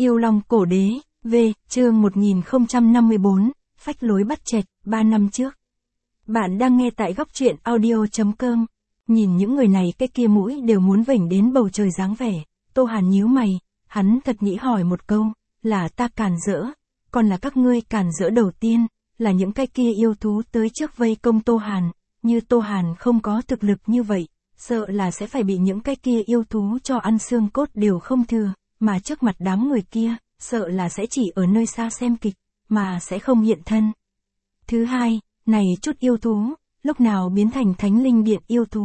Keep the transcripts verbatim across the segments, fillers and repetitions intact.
Yêu Long Cổ Đế, V, chương một nghìn không trăm năm mươi bốn, phách lối bắt chẹt, ba năm trước. Bạn đang nghe tại góc truyện audio chấm com. Nhìn những người này cái kia mũi đều muốn vểnh đến bầu trời dáng vẻ, Tô Hàn nhíu mày, hắn thật nghĩ hỏi một câu, là ta càn rỡ, còn là các ngươi càn rỡ đầu tiên, là những cái kia yêu thú tới trước vây công Tô Hàn, như Tô Hàn không có thực lực như vậy, sợ là sẽ phải bị những cái kia yêu thú cho ăn xương cốt đều không thừa, mà trước mặt đám người kia, sợ là sẽ chỉ ở nơi xa xem kịch, mà sẽ không hiện thân. Thứ hai, này chút yêu thú, lúc nào biến thành Thánh Linh Điện yêu thú.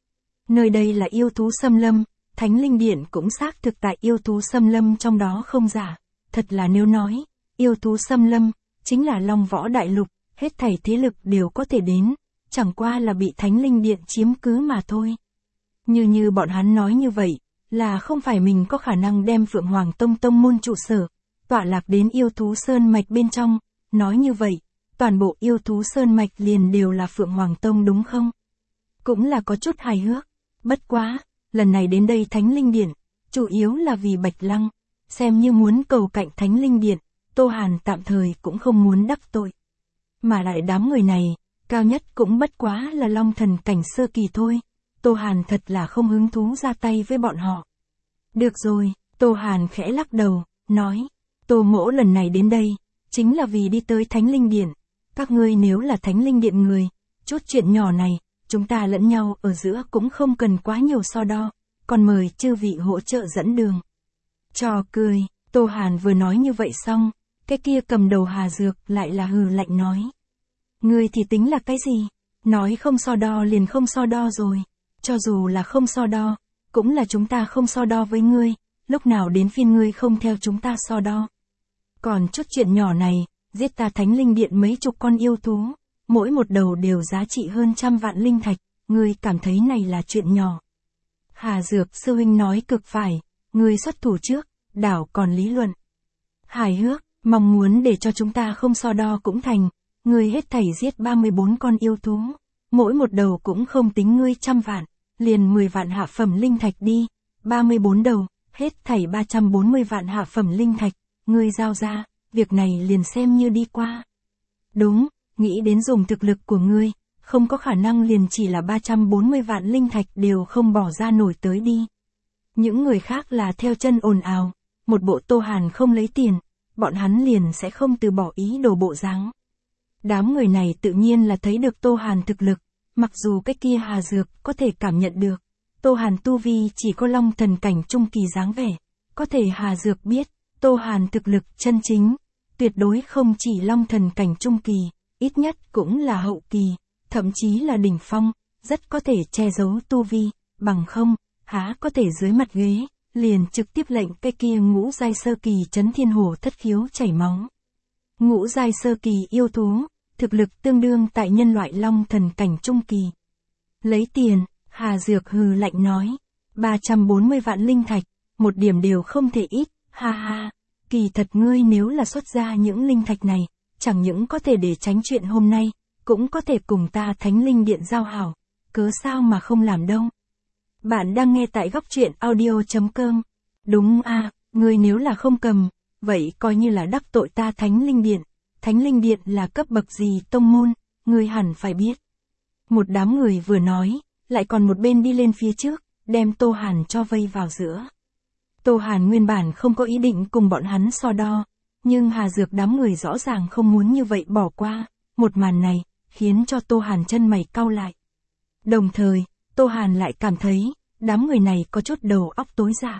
Nơi đây là yêu thú xâm lâm, Thánh Linh Điện cũng xác thực tại yêu thú xâm lâm trong đó không giả. Thật là nếu nói, yêu thú xâm lâm, chính là Long Võ Đại Lục, hết thảy thế lực đều có thể đến, chẳng qua là bị Thánh Linh Điện chiếm cứ mà thôi. Như như bọn hắn nói như vậy, là không phải mình có khả năng đem Phượng Hoàng Tông tông môn trụ sở, tọa lạc đến yêu thú sơn mạch bên trong, nói như vậy, toàn bộ yêu thú sơn mạch liền đều là Phượng Hoàng Tông đúng không? Cũng là có chút hài hước, bất quá, lần này đến đây Thánh Linh Điện, chủ yếu là vì Bạch Lăng, xem như muốn cầu cạnh Thánh Linh Điện, Tô Hàn tạm thời cũng không muốn đắc tội. Mà lại đám người này, cao nhất cũng bất quá là Long Thần cảnh sơ kỳ thôi, Tô Hàn thật là không hứng thú ra tay với bọn họ. Được rồi, Tô Hàn khẽ lắc đầu, nói, Tô Mỗ lần này đến đây, chính là vì đi tới Thánh Linh Điện, các ngươi nếu là Thánh Linh Điện người, chút chuyện nhỏ này, chúng ta lẫn nhau ở giữa cũng không cần quá nhiều so đo, còn mời chư vị hỗ trợ dẫn đường. Trò cười, Tô Hàn vừa nói như vậy xong, cái kia cầm đầu Hà Dược lại là hừ lạnh nói. Ngươi thì tính là cái gì? Nói không so đo liền không so đo rồi, cho dù là không so đo, cũng là chúng ta không so đo với ngươi, lúc nào đến phiên ngươi không theo chúng ta so đo. Còn chút chuyện nhỏ này, giết ta Thánh Linh Điện mấy chục con yêu thú, mỗi một đầu đều giá trị hơn trăm vạn linh thạch, ngươi cảm thấy này là chuyện nhỏ. Hà Dược sư huynh nói cực phải, ngươi xuất thủ trước, đảo còn lý luận. Hài hước, mong muốn để cho chúng ta không so đo cũng thành, ngươi hết thảy giết ba mươi bốn con yêu thú, mỗi một đầu cũng không tính ngươi trăm vạn, liền mười vạn hạ phẩm linh thạch đi, ba mươi bốn đầu, hết thảy ba trăm bốn mươi vạn hạ phẩm linh thạch, ngươi giao ra, việc này liền xem như đi qua. Đúng, nghĩ đến dùng thực lực của ngươi, không có khả năng liền chỉ là ba trăm bốn mươi vạn linh thạch đều không bỏ ra nổi tới đi. Những người khác là theo chân ồn ào, một bộ Tô Hàn không lấy tiền, bọn hắn liền sẽ không từ bỏ ý đồ bộ dáng. Đám người này tự nhiên là thấy được Tô Hàn thực lực, mặc dù cái kia Hà Dược có thể cảm nhận được, Tô Hàn tu vi chỉ có Long Thần cảnh trung kỳ dáng vẻ, có thể Hà Dược biết, Tô Hàn thực lực chân chính, tuyệt đối không chỉ Long Thần cảnh trung kỳ, ít nhất cũng là hậu kỳ, thậm chí là đỉnh phong, rất có thể che giấu tu vi, bằng không, há có thể dưới mặt ghế, liền trực tiếp lệnh cái kia ngũ giai sơ kỳ Chấn Thiên Hổ thất khiếu chảy máu. Ngũ giai sơ kỳ yêu thú, thực lực tương đương tại nhân loại Long Thần cảnh trung kỳ. Lấy tiền, Hà Dược hừ lạnh nói, ba trăm bốn mươi vạn linh thạch, một điểm đều không thể ít, ha ha, kỳ thật ngươi nếu là xuất ra những linh thạch này, chẳng những có thể để tránh chuyện hôm nay, cũng có thể cùng ta Thánh Linh Điện giao hảo, cớ sao mà không làm đâu. Bạn đang nghe tại góc truyện audio chấm com. Đúng à, ngươi nếu là không cầm, vậy coi như là đắc tội ta Thánh Linh Điện. Thánh Linh Điện là cấp bậc gì tông môn, ngươi hẳn phải biết. Một đám người vừa nói, lại còn một bên đi lên phía trước, đem Tô Hàn cho vây vào giữa. Tô Hàn nguyên bản không có ý định cùng bọn hắn so đo, nhưng Hà Dược đám người rõ ràng không muốn như vậy bỏ qua, một màn này, khiến cho Tô Hàn chân mày cau lại. Đồng thời, Tô Hàn lại cảm thấy, đám người này có chút đầu óc tối dạ.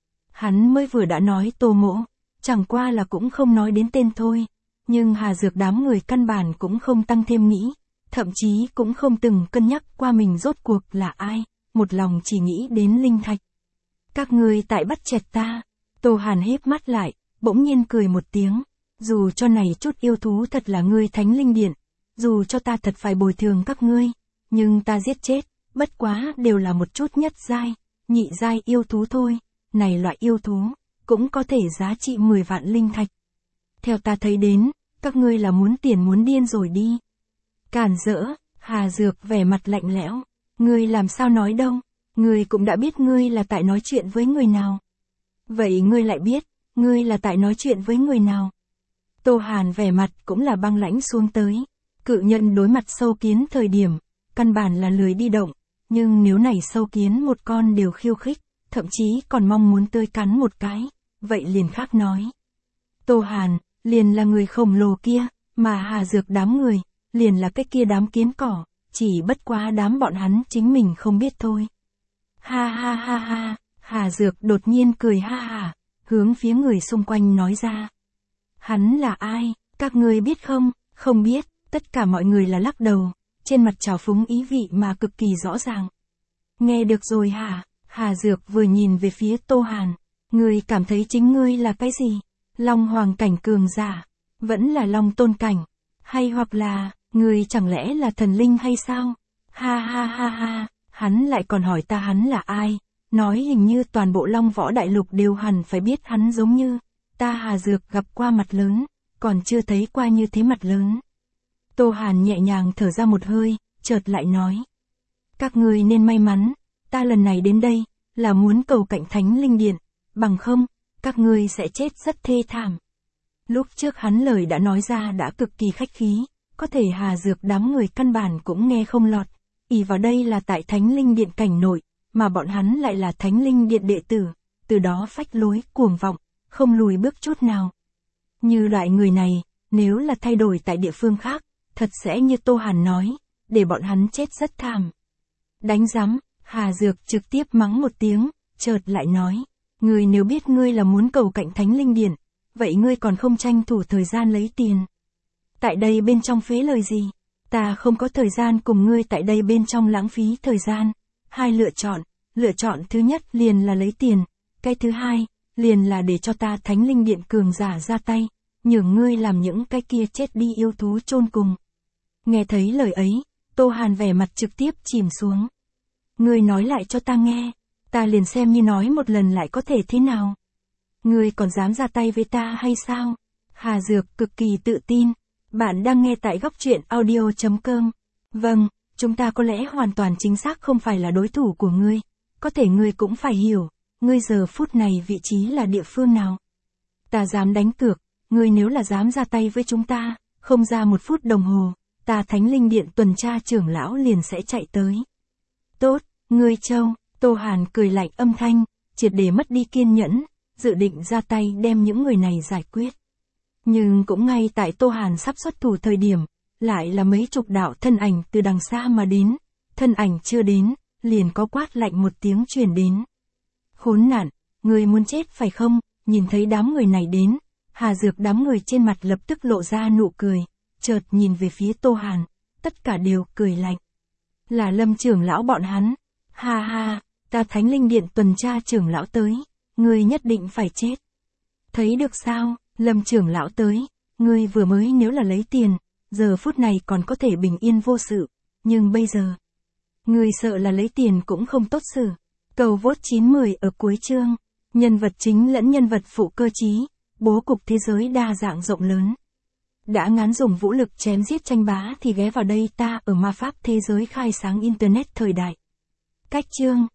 Hắn mới vừa đã nói Tô Mỗ, chẳng qua là cũng không nói đến tên thôi, nhưng Hà Dược đám người căn bản cũng không tăng thêm nghĩ, thậm chí cũng không từng cân nhắc qua mình rốt cuộc là ai, một lòng chỉ nghĩ đến linh thạch. Các ngươi tại bắt chẹt ta, Tô Hàn híp mắt lại, bỗng nhiên cười một tiếng, dù cho này chút yêu thú thật là ngươi Thánh Linh Điện, dù cho ta thật phải bồi thường các ngươi, nhưng ta giết chết, bất quá đều là một chút nhất giai, nhị giai yêu thú thôi, này loại yêu thú, cũng có thể giá trị mười vạn linh thạch. Theo ta thấy đến, các ngươi là muốn tiền muốn điên rồi đi. Càn rỡ, Hà Dược vẻ mặt lạnh lẽo, ngươi làm sao nói đâu, ngươi cũng đã biết ngươi là tại nói chuyện với người nào. Vậy ngươi lại biết, ngươi là tại nói chuyện với người nào? Tô Hàn vẻ mặt cũng là băng lãnh xuống tới. Cự nhân đối mặt sâu kiến thời điểm, căn bản là lười đi động, nhưng nếu này sâu kiến một con đều khiêu khích, thậm chí còn mong muốn tươi cắn một cái, vậy liền khác nói. Tô Hàn, liền là người khổng lồ kia, mà Hà Dược đám người, liền là cái kia đám kiến cỏ, chỉ bất quá đám bọn hắn chính mình không biết thôi. Ha ha ha ha, Hà Dược đột nhiên cười ha ha, hướng phía người xung quanh nói ra. Hắn là ai, các ngươi biết không? Không biết, tất cả mọi người là lắc đầu, trên mặt trào phúng ý vị mà cực kỳ rõ ràng. Nghe được rồi hả? Hà Dược vừa nhìn về phía Tô Hàn, ngươi cảm thấy chính ngươi là cái gì? Long hoàng cảnh cường giả, vẫn là long tôn cảnh, hay hoặc là, ngươi chẳng lẽ là thần linh hay sao? Ha ha ha ha, hắn lại còn hỏi ta hắn là ai, nói hình như toàn bộ long võ đại lục đều hẳn phải biết hắn giống như, ta Hà Dược gặp qua mặt lớn, còn chưa thấy qua như thế mặt lớn. Tô Hàn nhẹ nhàng thở ra một hơi, chợt lại nói. Các ngươi nên may mắn, ta lần này đến đây, là muốn cầu cạnh Thánh Linh Điện, bằng không, các ngươi sẽ chết rất thê thảm. Lúc trước hắn lời đã nói ra đã cực kỳ khách khí, có thể Hà Dược đám người căn bản cũng nghe không lọt, ỷ vào đây là tại Thánh Linh Điện cảnh nội, mà bọn hắn lại là Thánh Linh Điện đệ tử, từ đó phách lối, cuồng vọng, không lùi bước chút nào. Như loại người này, nếu là thay đổi tại địa phương khác, thật sẽ như Tô Hàn nói, để bọn hắn chết rất thảm. Đánh rắm, Hà Dược trực tiếp mắng một tiếng, chợt lại nói, ngươi nếu biết ngươi là muốn cầu cạnh Thánh Linh Điện, vậy ngươi còn không tranh thủ thời gian lấy tiền. Tại đây bên trong phế lời gì? Ta không có thời gian cùng ngươi tại đây bên trong lãng phí thời gian. Hai lựa chọn, lựa chọn thứ nhất liền là lấy tiền, cái thứ hai, liền là để cho ta Thánh Linh Điện cường giả ra tay, nhường ngươi làm những cái kia chết đi yêu thú chôn cùng. Nghe thấy lời ấy, Tô Hàn vẻ mặt trực tiếp chìm xuống. Ngươi nói lại cho ta nghe, ta liền xem như nói một lần lại có thể thế nào. Ngươi còn dám ra tay với ta hay sao? Hà Dược cực kỳ tự tin. Bạn đang nghe tại góc truyện audio chấm com. Vâng, chúng ta có lẽ hoàn toàn chính xác không phải là đối thủ của ngươi. Có thể ngươi cũng phải hiểu, ngươi giờ phút này vị trí là địa phương nào. Ta dám đánh cược, ngươi nếu là dám ra tay với chúng ta, không ra một phút đồng hồ, ta Thánh Linh Điện tuần tra trưởng lão liền sẽ chạy tới. Tốt, ngươi Châu, Tô Hàn cười lạnh âm thanh, triệt để mất đi kiên nhẫn, dự định ra tay đem những người này giải quyết. Nhưng cũng ngay tại Tô Hàn sắp xuất thủ thời điểm, lại là mấy chục đạo thân ảnh từ đằng xa mà đến, thân ảnh chưa đến, liền có quát lạnh một tiếng truyền đến. Khốn nạn, người muốn chết phải không? Nhìn thấy đám người này đến, Hà Dược đám người trên mặt lập tức lộ ra nụ cười, chợt nhìn về phía Tô Hàn, tất cả đều cười lạnh. Là Lâm trưởng lão bọn hắn, ha ha, ta Thánh Linh Điện tuần tra trưởng lão tới, ngươi nhất định phải chết. Thấy được sao, Lâm trưởng lão tới, ngươi vừa mới nếu là lấy tiền, giờ phút này còn có thể bình yên vô sự, nhưng bây giờ, ngươi sợ là lấy tiền cũng không tốt xử. Cầu vote chín mười ở cuối chương, nhân vật chính lẫn nhân vật phụ cơ trí, bố cục thế giới đa dạng rộng lớn. Đã ngán dùng vũ lực chém giết tranh bá thì ghé vào đây ta ở ma pháp thế giới khai sáng internet thời đại. Cách chương